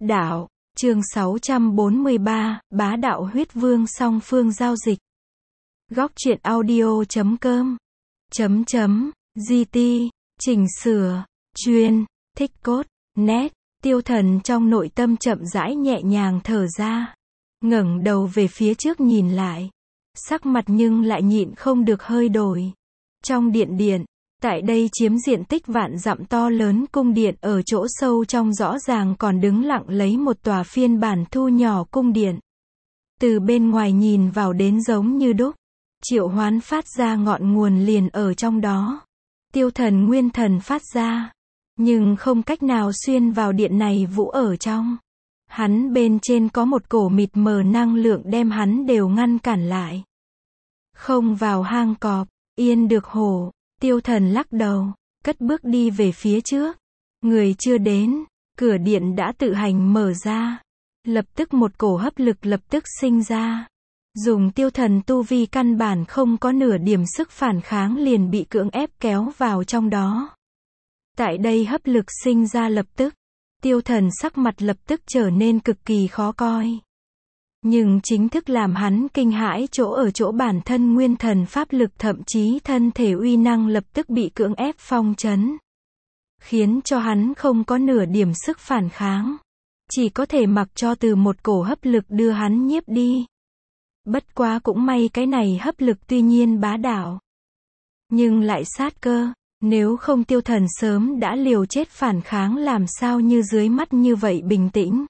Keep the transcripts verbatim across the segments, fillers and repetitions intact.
Đạo, chương sáu trăm bốn mươi ba, bá đạo huyết vương song phương giao dịch. Góc truyện audio chấm com chấm chấm gt chỉnh sửa chuyên thích cốt nét. Tiêu Thần trong nội tâm chậm rãi nhẹ nhàng thở ra, ngẩng đầu về phía trước nhìn lại, sắc mặt nhưng lại nhịn không được hơi đổi. Trong điện điện, tại đây chiếm diện tích vạn dặm to lớn cung điện ở chỗ sâu trong rõ ràng còn đứng lặng lấy một tòa phiên bản thu nhỏ cung điện. Từ bên ngoài nhìn vào đến giống như đúc, triệu hoán phát ra ngọn nguồn liền ở trong đó. Tiêu Thần nguyên thần phát ra, nhưng không cách nào xuyên vào điện này vũ ở trong. Hắn bên trên có một cổ mịt mờ năng lượng đem hắn đều ngăn cản lại. Không vào hang cọp, yên được hổ. Tiêu Thần lắc đầu, cất bước đi về phía trước. Người chưa đến, cửa điện đã tự hành mở ra. Lập tức một cổ hấp lực lập tức sinh ra. Dùng Tiêu Thần tu vi căn bản không có nửa điểm sức phản kháng liền bị cưỡng ép kéo vào trong đó. Tại đây hấp lực sinh ra lập tức, Tiêu Thần sắc mặt lập tức trở nên cực kỳ khó coi. Nhưng chính thức làm hắn kinh hãi chỗ ở chỗ bản thân nguyên thần pháp lực thậm chí thân thể uy năng lập tức bị cưỡng ép phong trấn. Khiến cho hắn không có nửa điểm sức phản kháng. Chỉ có thể mặc cho từ một cổ hấp lực đưa hắn nhiếp đi. Bất quá cũng may cái này hấp lực tuy nhiên bá đạo, nhưng lại sát cơ. Nếu không Tiêu Thần sớm đã liều chết phản kháng làm sao như dưới mắt như vậy bình tĩnh.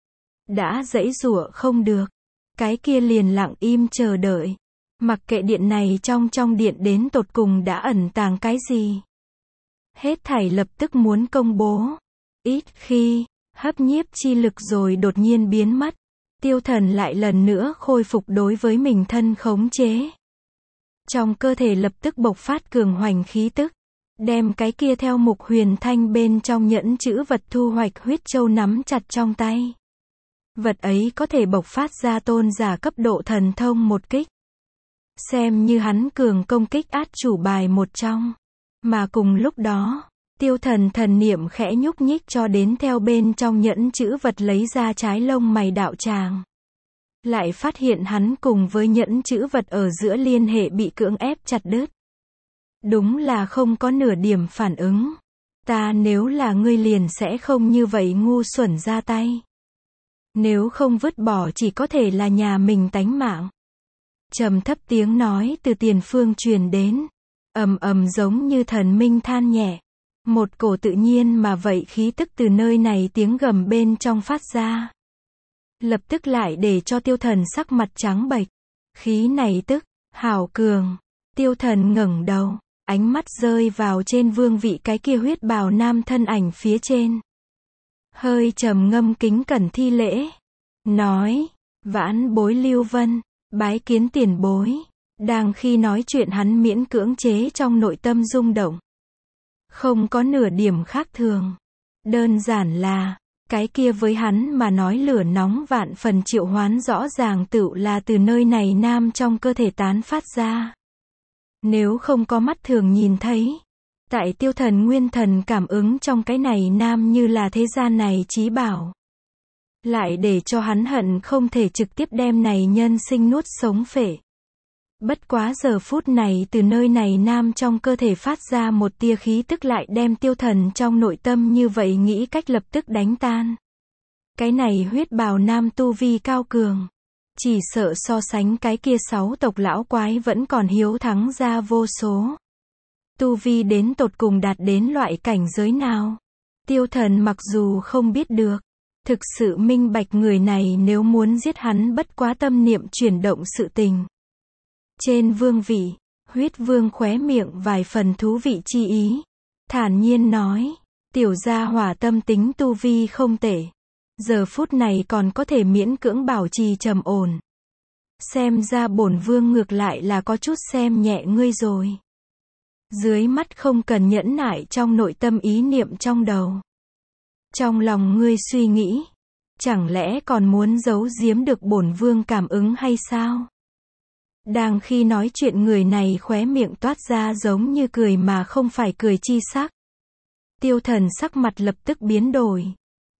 Đã giãy giụa không được, cái kia liền lặng im chờ đợi. Mặc kệ điện này trong trong điện đến tột cùng đã ẩn tàng cái gì. Hết thảy lập tức muốn công bố. Ít khi, hấp nhiếp chi lực rồi đột nhiên biến mất. Tiêu Thần lại lần nữa khôi phục đối với mình thân khống chế. Trong cơ thể lập tức bộc phát cường hoành khí tức. Đem cái kia theo mục huyền thanh bên trong nhẫn chữ vật thu hoạch huyết châu nắm chặt trong tay. Vật ấy có thể bộc phát ra tôn giả cấp độ thần thông một kích. Xem như hắn cường công kích át chủ bài một trong. Mà cùng lúc đó, Tiêu Thần thần niệm khẽ nhúc nhích cho đến theo bên trong nhẫn chữ vật lấy ra trái lông mày đạo tràng. Lại phát hiện hắn cùng với nhẫn chữ vật ở giữa liên hệ bị cưỡng ép chặt đứt. Đúng là không có nửa điểm phản ứng. Ta nếu là ngươi liền sẽ không như vậy ngu xuẩn ra tay. Nếu không vứt bỏ chỉ có thể là nhà mình tánh mạng. Trầm thấp tiếng nói từ tiền phương truyền đến. Ầm ầm giống như thần minh than nhẹ. Một cổ tự nhiên mà vậy khí tức từ nơi này tiếng gầm bên trong phát ra. Lập tức lại để cho Tiêu Thần sắc mặt trắng bệch. Khí này tức, hảo cường. Tiêu Thần ngẩng đầu. Ánh mắt rơi vào trên vương vị cái kia huyết bào nam thân ảnh phía trên. Hơi trầm ngâm kính cẩn thi lễ. Nói, vãn bối Lưu Vân, bái kiến tiền bối. Đang khi nói chuyện hắn miễn cưỡng chế trong nội tâm rung động. Không có nửa điểm khác thường. Đơn giản là, cái kia với hắn mà nói lửa nóng vạn phần triệu hoán rõ ràng tựu là từ nơi này nam trong cơ thể tán phát ra. Nếu không có mắt thường nhìn thấy, tại Tiêu Thần nguyên thần cảm ứng trong cái này nam như là thế gian này chí bảo. Lại để cho hắn hận không thể trực tiếp đem này nhân sinh nuốt sống phệ. Bất quá giờ phút này từ nơi này nam trong cơ thể phát ra một tia khí tức lại đem Tiêu Thần trong nội tâm như vậy nghĩ cách lập tức đánh tan. Cái này huyết bào nam tu vi cao cường. Chỉ sợ so sánh cái kia sáu tộc lão quái vẫn còn hiếu thắng ra vô số. Tu vi đến tột cùng đạt đến loại cảnh giới nào? Tiêu Thần mặc dù không biết được. Thực sự minh bạch người này nếu muốn giết hắn bất quá tâm niệm chuyển động sự tình. Trên vương vị, huyết vương khóe miệng vài phần thú vị chi ý. Thản nhiên nói, tiểu gia hỏa tâm tính tu vi không tệ. Giờ phút này còn có thể miễn cưỡng bảo trì trầm ổn. Xem ra bổn vương ngược lại là có chút xem nhẹ ngươi rồi. Dưới mắt không cần nhẫn nại trong nội tâm ý niệm trong đầu. Trong lòng ngươi suy nghĩ, chẳng lẽ còn muốn giấu giếm được bổn vương cảm ứng hay sao? Đang khi nói chuyện người này khóe miệng toát ra giống như cười mà không phải cười chi sắc. Tiêu Thần sắc mặt lập tức biến đổi.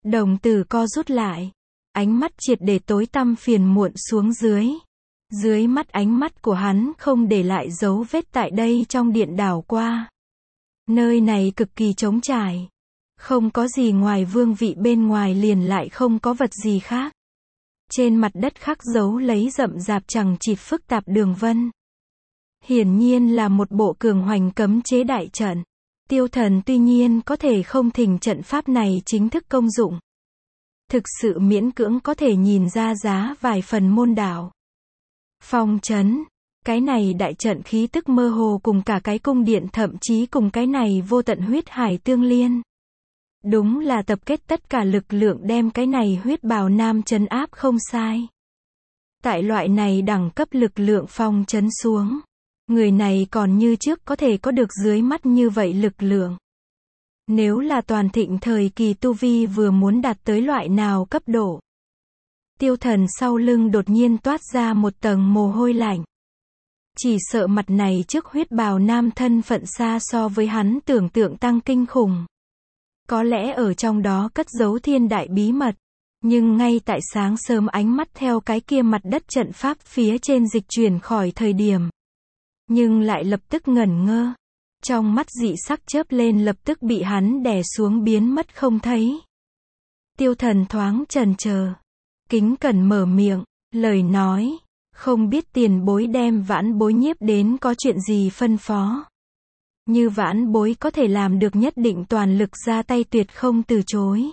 Đồng tử co rút lại. Ánh mắt triệt để tối tăm phiền muộn xuống dưới. Dưới mắt ánh mắt của hắn không để lại dấu vết tại đây trong điện đảo qua. Nơi này cực kỳ trống trải. Không có gì ngoài vương vị, bên ngoài liền lại không có vật gì khác. Trên mặt đất khắc dấu lấy rậm rạp chằng chịt phức tạp đường vân. Hiển nhiên là một bộ cường hoành cấm chế đại trận. Tiêu Thần tuy nhiên có thể không thỉnh trận pháp này chính thức công dụng. Thực sự miễn cưỡng có thể nhìn ra giá vài phần môn đạo. Phong trấn. Cái này đại trận khí tức mơ hồ cùng cả cái cung điện, thậm chí cùng cái này vô tận huyết hải tương liên. Đúng là tập kết tất cả lực lượng đem cái này huyết bào nam trấn áp không sai. Tại loại này đẳng cấp lực lượng phong trấn xuống, người này còn như trước có thể có được dưới mắt như vậy lực lượng. Nếu là toàn thịnh thời kỳ tu vi vừa muốn đạt tới loại nào cấp độ. Tiêu Thần sau lưng đột nhiên toát ra một tầng mồ hôi lạnh. Chỉ sợ mặt này trước huyết bào nam thân phận xa so với hắn tưởng tượng tăng kinh khủng. Có lẽ ở trong đó cất giấu thiên đại bí mật. Nhưng ngay tại sáng sớm ánh mắt theo cái kia mặt đất trận pháp phía trên dịch chuyển khỏi thời điểm. Nhưng lại lập tức ngẩn ngơ. Trong mắt dị sắc chớp lên, lập tức bị hắn đè xuống biến mất không thấy. Tiêu Thần thoáng chần chờ. Kính cẩn mở miệng, lời nói. Không biết tiền bối đem vãn bối nhiếp đến có chuyện gì phân phó. Như vãn bối có thể làm được nhất định toàn lực ra tay, tuyệt không từ chối.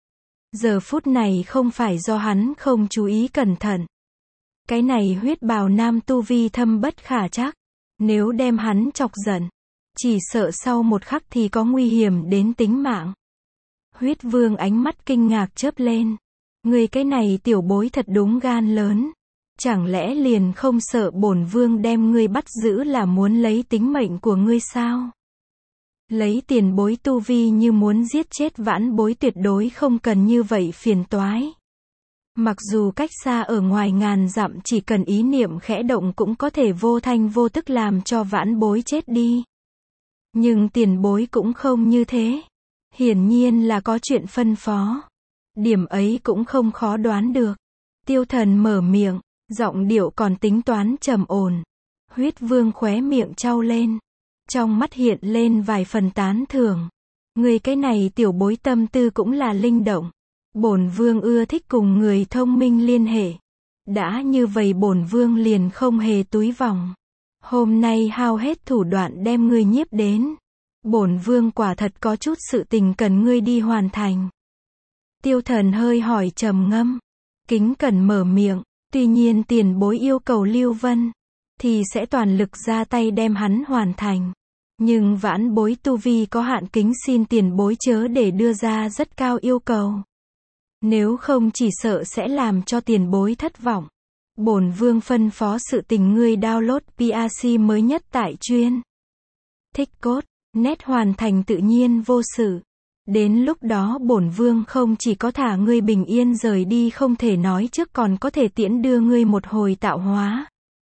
Giờ phút này không phải do hắn không chú ý cẩn thận. Cái này huyết bào nam tu vi thâm bất khả trắc. Nếu đem hắn chọc giận, chỉ sợ sau một khắc thì có nguy hiểm đến tính mạng. Huyết vương ánh mắt kinh ngạc chớp lên. Người cái này tiểu bối thật đúng gan lớn. Chẳng lẽ liền không sợ bổn vương đem ngươi bắt giữ là muốn lấy tính mệnh của ngươi sao? Lấy tiền bối tu vi như muốn giết chết vãn bối tuyệt đối không cần như vậy phiền toái. Mặc dù cách xa ở ngoài ngàn dặm, chỉ cần ý niệm khẽ động cũng có thể vô thanh vô tức làm cho vãn bối chết đi. Nhưng tiền bối cũng không như thế. Hiển nhiên là có chuyện phân phó. Điểm ấy cũng không khó đoán được. Tiêu Thần mở miệng, giọng điệu còn tính toán trầm ổn. Huyết vương khóe miệng trao lên. Trong mắt hiện lên vài phần tán thưởng. Người cái này tiểu bối tâm tư cũng là linh động. Bổn vương ưa thích cùng người thông minh liên hệ. Đã như vậy bổn vương liền không hề túi vòng. Hôm nay hao hết thủ đoạn đem ngươi nhiếp đến. Bổn vương quả thật có chút sự tình cần ngươi đi hoàn thành. Tiêu Thần hơi hỏi trầm ngâm. Kính cẩn mở miệng. Tuy nhiên tiền bối yêu cầu Lưu Vân, thì sẽ toàn lực ra tay đem hắn hoàn thành. Nhưng vãn bối tu vi có hạn, kính xin tiền bối chớ để đưa ra rất cao yêu cầu. Nếu không chỉ sợ sẽ làm cho tiền bối thất vọng. Bổn vương phân phó sự tình ngươi download pê a xê mới nhất tại chuyên. Thích cốt, net hoàn thành tự nhiên vô sự. Đến lúc đó bổn vương không chỉ có thả ngươi bình yên rời đi không thể nói trước, còn có thể tiễn đưa ngươi một hồi tạo hóa.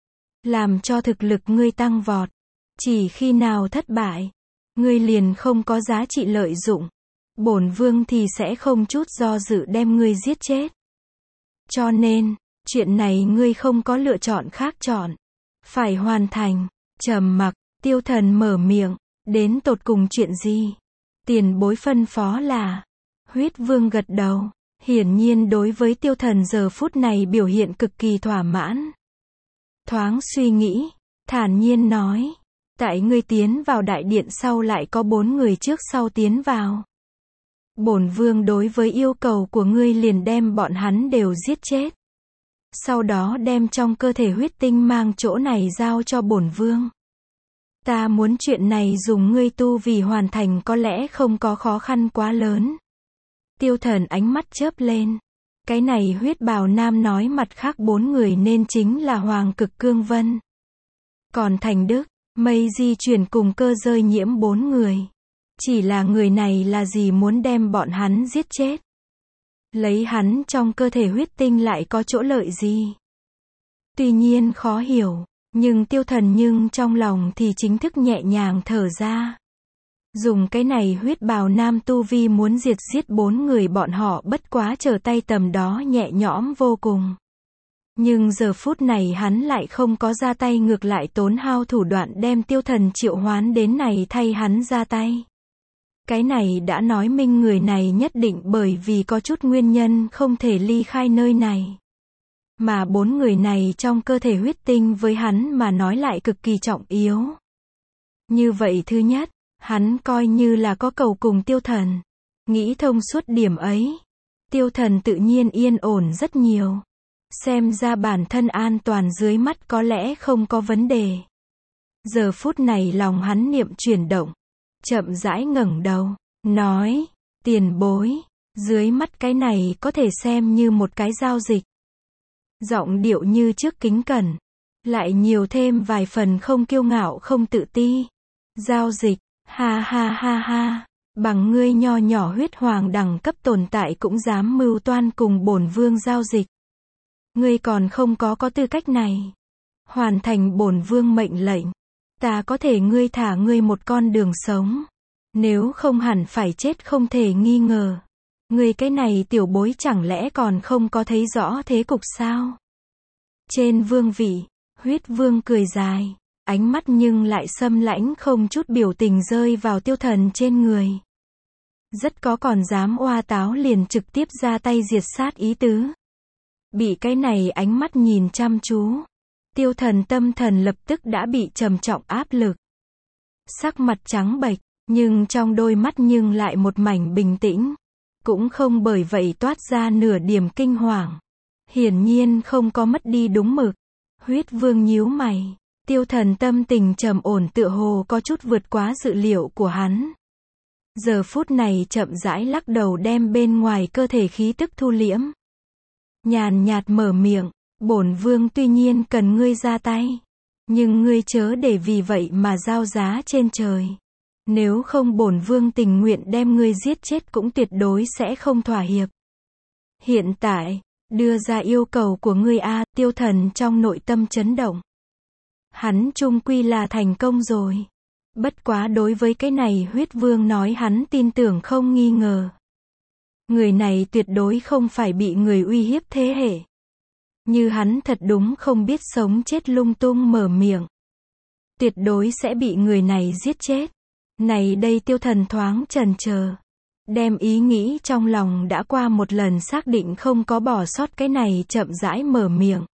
Làm cho thực lực ngươi tăng vọt. Chỉ khi nào thất bại, ngươi liền không có giá trị lợi dụng. Bổn vương thì sẽ không chút do dự đem ngươi giết chết. Cho nên, chuyện này ngươi không có lựa chọn khác chọn. Phải hoàn thành. Trầm mặc, Tiêu Thần mở miệng. Đến tột cùng chuyện gì? Tiền bối phân phó là. Huyết vương gật đầu. Hiển nhiên đối với Tiêu Thần giờ phút này biểu hiện cực kỳ thỏa mãn. Thoáng suy nghĩ, thản nhiên nói. Tại ngươi tiến vào đại điện sau lại có bốn người trước sau tiến vào. Bổn vương đối với yêu cầu của ngươi liền đem bọn hắn đều giết chết. Sau đó đem trong cơ thể huyết tinh mang chỗ này giao cho bổn vương. Ta muốn chuyện này dùng ngươi tu vì hoàn thành có lẽ không có khó khăn quá lớn. Tiêu Thần ánh mắt chớp lên. Cái này huyết bào nam nói mặt khác bốn người nên chính là Hoàng Cực Cương Vân. Còn Thành Đức, Mây Di chuyển cùng Cơ Rơi Nhiễm bốn người. Chỉ là người này là gì muốn đem bọn hắn giết chết? Lấy hắn trong cơ thể huyết tinh lại có chỗ lợi gì? Tuy nhiên khó hiểu, nhưng Tiêu Thần nhưng trong lòng thì chính thức nhẹ nhàng thở ra. Dùng cái này huyết bào nam tu vi muốn diệt giết bốn người bọn họ bất quá trở tay tầm đó nhẹ nhõm vô cùng. Nhưng giờ phút này hắn lại không có ra tay, ngược lại tốn hao thủ đoạn đem tiêu thần triệu hoán đến này thay hắn ra tay. Cái này đã nói minh người này nhất định bởi vì có chút nguyên nhân không thể ly khai nơi này. Mà bốn người này trong cơ thể huyết tinh với hắn mà nói lại cực kỳ trọng yếu. Như vậy thứ nhất, hắn coi như là có cầu cùng tiêu thần. Nghĩ thông suốt điểm ấy. Tiêu thần tự nhiên yên ổn rất nhiều. Xem ra bản thân an toàn dưới mắt có lẽ không có vấn đề. Giờ phút này lòng hắn niệm chuyển động. Chậm rãi ngẩng đầu. Nói, tiền bối. Dưới mắt cái này có thể xem như một cái giao dịch. Giọng điệu như trước kính cẩn. Lại nhiều thêm vài phần không kiêu ngạo không tự ti. Giao dịch. Ha ha ha ha. Bằng ngươi nho nhỏ huyết hoàng đẳng cấp tồn tại cũng dám mưu toan cùng bổn vương giao dịch. Ngươi còn không có có tư cách này. Hoàn thành bổn vương mệnh lệnh. Ta có thể ngươi thả ngươi một con đường sống. Nếu không hẳn phải chết không thể nghi ngờ. Ngươi cái này tiểu bối chẳng lẽ còn không có thấy rõ thế cục sao? Trên vương vị, huyết vương cười dài. Ánh mắt nhưng lại xâm lãnh không chút biểu tình rơi vào tiêu thần trên người. Rất có còn dám oa táo liền trực tiếp ra tay diệt sát ý tứ. Bị cái này ánh mắt nhìn chăm chú. Tiêu thần tâm thần lập tức đã bị trầm trọng áp lực. Sắc mặt trắng bệch, nhưng trong đôi mắt nhưng lại một mảnh bình tĩnh. Cũng không bởi vậy toát ra nửa điểm kinh hoàng. Hiển nhiên không có mất đi đúng mực. Huyết vương nhíu mày. Tiêu thần tâm tình trầm ổn tựa hồ có chút vượt quá dự liệu của hắn. Giờ phút này chậm rãi lắc đầu đem bên ngoài cơ thể khí tức thu liễm. Nhàn nhạt mở miệng, bổn vương tuy nhiên cần ngươi ra tay. Nhưng ngươi chớ để vì vậy mà giao giá trên trời. Nếu không bổn vương tình nguyện đem ngươi giết chết cũng tuyệt đối sẽ không thỏa hiệp. Hiện tại, đưa ra yêu cầu của ngươi a. Tiêu thần trong nội tâm chấn động. Hắn chung quy là thành công rồi. Bất quá đối với cái này huyết vương nói hắn tin tưởng không nghi ngờ. Người này tuyệt đối không phải bị người uy hiếp thế hệ. Như hắn thật đúng không biết sống chết lung tung mở miệng. Tuyệt đối sẽ bị người này giết chết. Này đây tiêu thần thoáng chần chờ. Đem ý nghĩ trong lòng đã qua một lần xác định không có bỏ sót cái này chậm rãi mở miệng.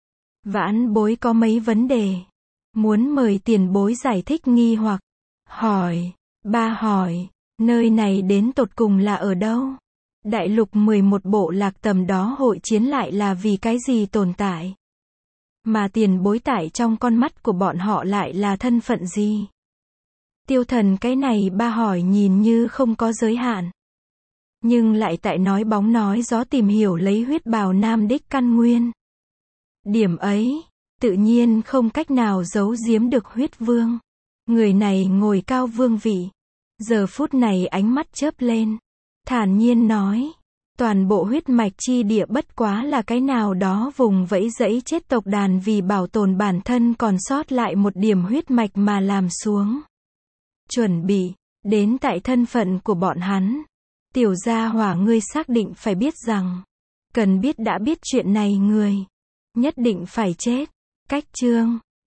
Vãn bối có mấy vấn đề. Muốn mời tiền bối giải thích nghi hoặc. Hỏi. Ba hỏi. Nơi này đến tột cùng là ở đâu? Đại lục mười một bộ lạc tầm đó hội chiến lại là vì cái gì tồn tại? Mà tiền bối tại trong con mắt của bọn họ lại là thân phận gì? Tiêu thần cái này ba hỏi nhìn như không có giới hạn. Nhưng lại tại nói bóng nói gió tìm hiểu lấy huyết bào nam đích căn nguyên. Điểm ấy, tự nhiên không cách nào giấu giếm được huyết vương. Người này ngồi cao vương vị. Giờ phút này ánh mắt chớp lên. Thản nhiên nói. Toàn bộ huyết mạch chi địa bất quá là cái nào đó vùng vẫy dẫy chết tộc đàn vì bảo tồn bản thân còn sót lại một điểm huyết mạch mà làm xuống. Chuẩn bị, đến tại thân phận của bọn hắn. Tiểu gia hỏa ngươi xác định phải biết rằng. Cần biết đã biết chuyện này người. Nhất định phải chết. Cách chương.